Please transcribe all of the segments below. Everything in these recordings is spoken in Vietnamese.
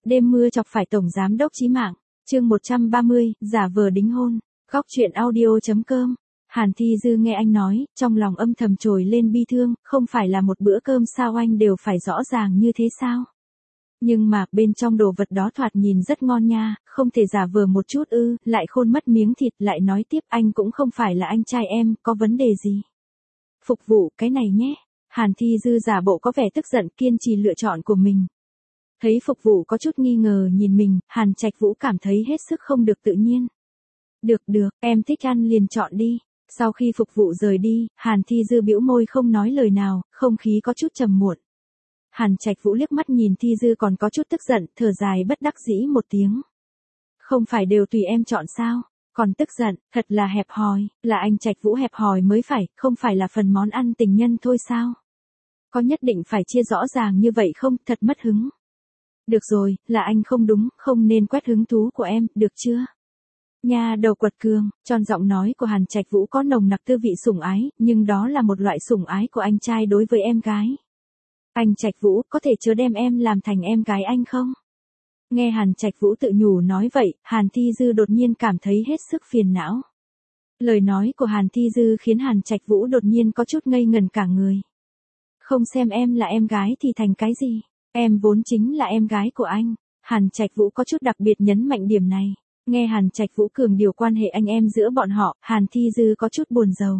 Đêm mưa chọc phải tổng giám đốc chí mạng. Chương 130, giả vờ đính hôn. Góc truyện audio.com. Hàn Thi Dư nghe anh nói, trong lòng âm thầm trồi lên bi thương, không phải là một bữa cơm sao anh đều phải rõ ràng như thế sao? Nhưng mà, bên trong đồ vật đó thoạt nhìn rất ngon nha, không thể giả vờ một chút ư, lại khôn mất miếng thịt, lại nói tiếp anh cũng không phải là anh trai em, có vấn đề gì? Phục vụ, cái này nhé. Hàn Thi Dư giả bộ có vẻ tức giận, kiên trì lựa chọn của mình. Thấy phục vụ có chút nghi ngờ nhìn mình, Hàn Trạch Vũ cảm thấy hết sức không được tự nhiên. Được, em thích ăn liền chọn đi. Sau khi phục vụ rời đi, Hàn Thi Dư bĩu môi không nói lời nào, không khí có chút trầm muộn. Hàn Trạch Vũ liếc mắt nhìn Thi Dư còn có chút tức giận, thở dài bất đắc dĩ một tiếng. Không phải đều tùy em chọn sao? Còn tức giận, thật là hẹp hòi, là anh Trạch Vũ hẹp hòi mới phải, không phải là phần món ăn tình nhân thôi sao? Có nhất định phải chia rõ ràng như vậy không, thật mất hứng. Được rồi, là anh không đúng, không nên quét hứng thú của em, được chưa? Nha đầu quật cường, tròn giọng nói của Hàn Trạch Vũ có nồng nặc tư vị sủng ái, nhưng đó là một loại sủng ái của anh trai đối với em gái. Anh Trạch Vũ, có thể chớ đem em làm thành em gái anh không? Nghe Hàn Trạch Vũ tự nhủ nói vậy, Hàn Thi Dư đột nhiên cảm thấy hết sức phiền não. Lời nói của Hàn Thi Dư khiến Hàn Trạch Vũ đột nhiên có chút ngây ngần cả người. Không xem em là em gái thì thành cái gì? Em vốn chính là em gái của anh. Hàn Trạch Vũ có chút đặc biệt nhấn mạnh điểm này. Nghe Hàn Trạch Vũ cường điều quan hệ anh em giữa bọn họ, Hàn Thi Dư có chút buồn rầu.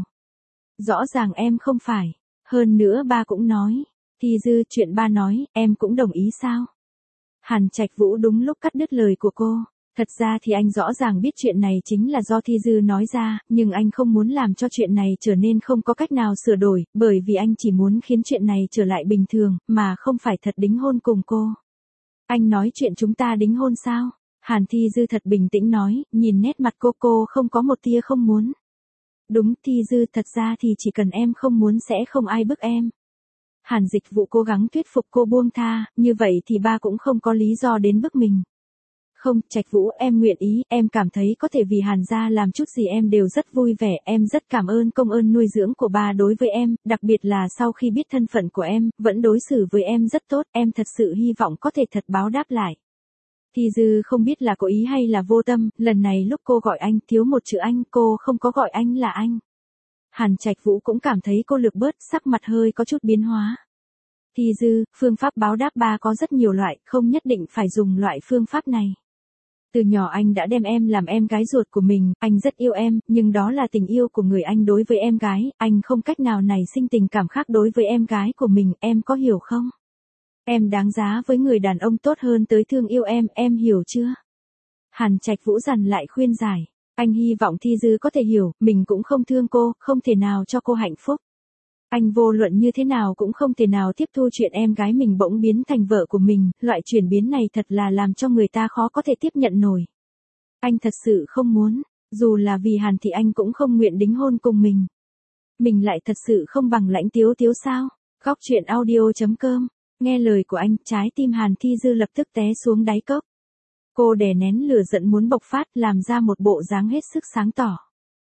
Rõ ràng em không phải. Hơn nữa ba cũng nói. Thi Dư, chuyện ba nói, em cũng đồng ý sao? Hàn Trạch Vũ đúng lúc cắt đứt lời của cô. Thật ra thì anh rõ ràng biết chuyện này chính là do Thi Dư nói ra, nhưng anh không muốn làm cho chuyện này trở nên không có cách nào sửa đổi, bởi vì anh chỉ muốn khiến chuyện này trở lại bình thường, mà không phải thật đính hôn cùng cô. Anh nói chuyện chúng ta đính hôn sao? Hàn Thi Dư thật bình tĩnh nói, nhìn nét mặt cô không có một tia không muốn. Đúng, Thi Dư, thật ra thì chỉ cần em không muốn sẽ không ai bức em. Hàn Dịch Vụ cố gắng thuyết phục cô buông tha, như vậy thì ba cũng không có lý do đến bức mình. Không, Trạch Vũ, em nguyện ý, em cảm thấy có thể vì Hàn gia làm chút gì em đều rất vui vẻ, em rất cảm ơn công ơn nuôi dưỡng của ba đối với em, đặc biệt là sau khi biết thân phận của em, vẫn đối xử với em rất tốt, em thật sự hy vọng có thể thật báo đáp lại. Thi Dư không biết là cố ý hay là vô tâm, lần này lúc cô gọi anh, thiếu một chữ anh, cô không có gọi anh là anh. Hàn Trạch Vũ cũng cảm thấy cô lược bớt, sắc mặt hơi có chút biến hóa. Thi Dư, phương pháp báo đáp ba có rất nhiều loại, không nhất định phải dùng loại phương pháp này. Từ nhỏ anh đã đem em làm em gái ruột của mình, anh rất yêu em, nhưng đó là tình yêu của người anh đối với em gái, anh không cách nào nảy sinh tình cảm khác đối với em gái của mình, em có hiểu không? Em đáng giá với người đàn ông tốt hơn tới thương yêu em hiểu chưa? Hàn Trạch Vũ dằn lại khuyên giải, anh hy vọng Thi Dư có thể hiểu, mình cũng không thương cô, không thể nào cho cô hạnh phúc. Anh vô luận như thế nào cũng không thể nào tiếp thu chuyện em gái mình bỗng biến thành vợ của mình, loại chuyển biến này thật là làm cho người ta khó có thể tiếp nhận nổi. Anh thật sự không muốn, dù là vì Hàn thì anh cũng không nguyện đính hôn cùng mình. Mình lại thật sự không bằng Lãnh Tiếu Tiếu sao? Góc truyện audio.com. Nghe lời của anh, trái tim Hàn Thi Dư lập tức té xuống đáy cốc. Cô đè nén lửa giận muốn bộc phát, làm ra một bộ dáng hết sức sáng tỏ.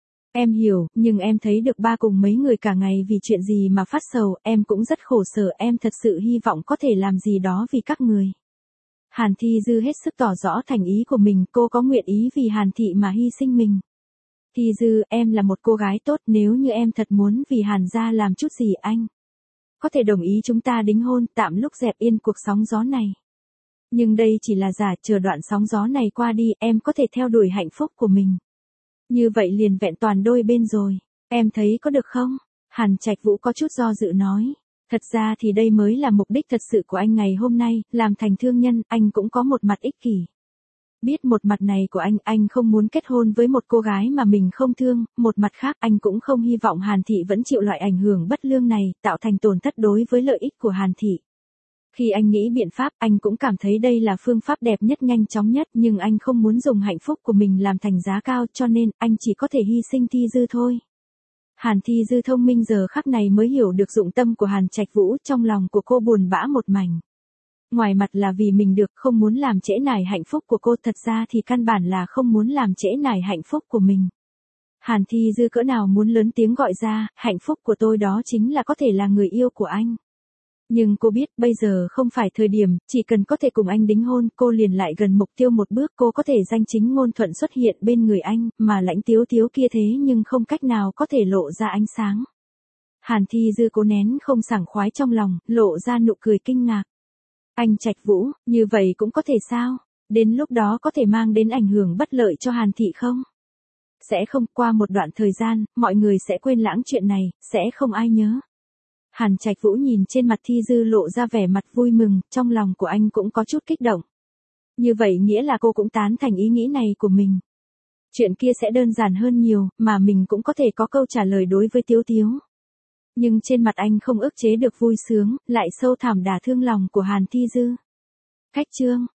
Em hiểu, nhưng em thấy được ba cùng mấy người cả ngày vì chuyện gì mà phát sầu, em cũng rất khổ sở, em thật sự hy vọng có thể làm gì đó vì các người. Hàn Thi Dư hết sức tỏ rõ thành ý của mình, cô có nguyện ý vì Hàn Thị mà hy sinh mình. Thi Dư, em là một cô gái tốt, nếu như em thật muốn vì Hàn gia làm chút gì anh có thể đồng ý chúng ta đính hôn, tạm lúc dẹp yên cuộc sóng gió này. Nhưng đây chỉ là giả, chờ đoạn sóng gió này qua đi, em có thể theo đuổi hạnh phúc của mình. Như vậy liền vẹn toàn đôi bên rồi, em thấy có được không? Hàn Trạch Vũ có chút do dự nói. Thật ra thì đây mới là mục đích thật sự của anh ngày hôm nay, làm thành thương nhân, anh cũng có một mặt ích kỷ. Biết một mặt này của anh không muốn kết hôn với một cô gái mà mình không thương, một mặt khác anh cũng không hy vọng Hàn Thị vẫn chịu loại ảnh hưởng bất lương này, tạo thành tổn thất đối với lợi ích của Hàn Thị. Khi anh nghĩ biện pháp, anh cũng cảm thấy đây là phương pháp đẹp nhất nhanh chóng nhất, nhưng anh không muốn dùng hạnh phúc của mình làm thành giá cao, cho nên, anh chỉ có thể hy sinh Thi Dư thôi. Hàn Thi Dư thông minh giờ khắc này mới hiểu được dụng tâm của Hàn Trạch Vũ, trong lòng của cô buồn bã một mảnh. Ngoài mặt là vì mình được, không muốn làm trễ nải hạnh phúc của cô, thật ra thì căn bản là không muốn làm trễ nải hạnh phúc của mình. Hàn Thi Dư cỡ nào muốn lớn tiếng gọi ra, hạnh phúc của tôi đó chính là có thể là người yêu của anh. Nhưng cô biết bây giờ không phải thời điểm, chỉ cần có thể cùng anh đính hôn, cô liền lại gần mục tiêu một bước, cô có thể danh chính ngôn thuận xuất hiện bên người anh, mà Lãnh Tiếu Tiếu kia thế nhưng không cách nào có thể lộ ra ánh sáng. Hàn Thi Dư cố nén không sảng khoái trong lòng, lộ ra nụ cười kinh ngạc. Anh Trạch Vũ, như vậy cũng có thể sao? Đến lúc đó có thể mang đến ảnh hưởng bất lợi cho Hàn Thị không? Sẽ không, qua một đoạn thời gian, mọi người sẽ quên lãng chuyện này, sẽ không ai nhớ. Hàn Trạch Vũ nhìn trên mặt Thi Dư lộ ra vẻ mặt vui mừng, trong lòng của anh cũng có chút kích động. Như vậy nghĩa là cô cũng tán thành ý nghĩ này của mình. Chuyện kia sẽ đơn giản hơn nhiều, mà mình cũng có thể có câu trả lời đối với Tiếu Tiếu. Nhưng trên mặt anh không ức chế được vui sướng, lại sâu thẳm đả thương lòng của Hàn Thi Dư. Khách chương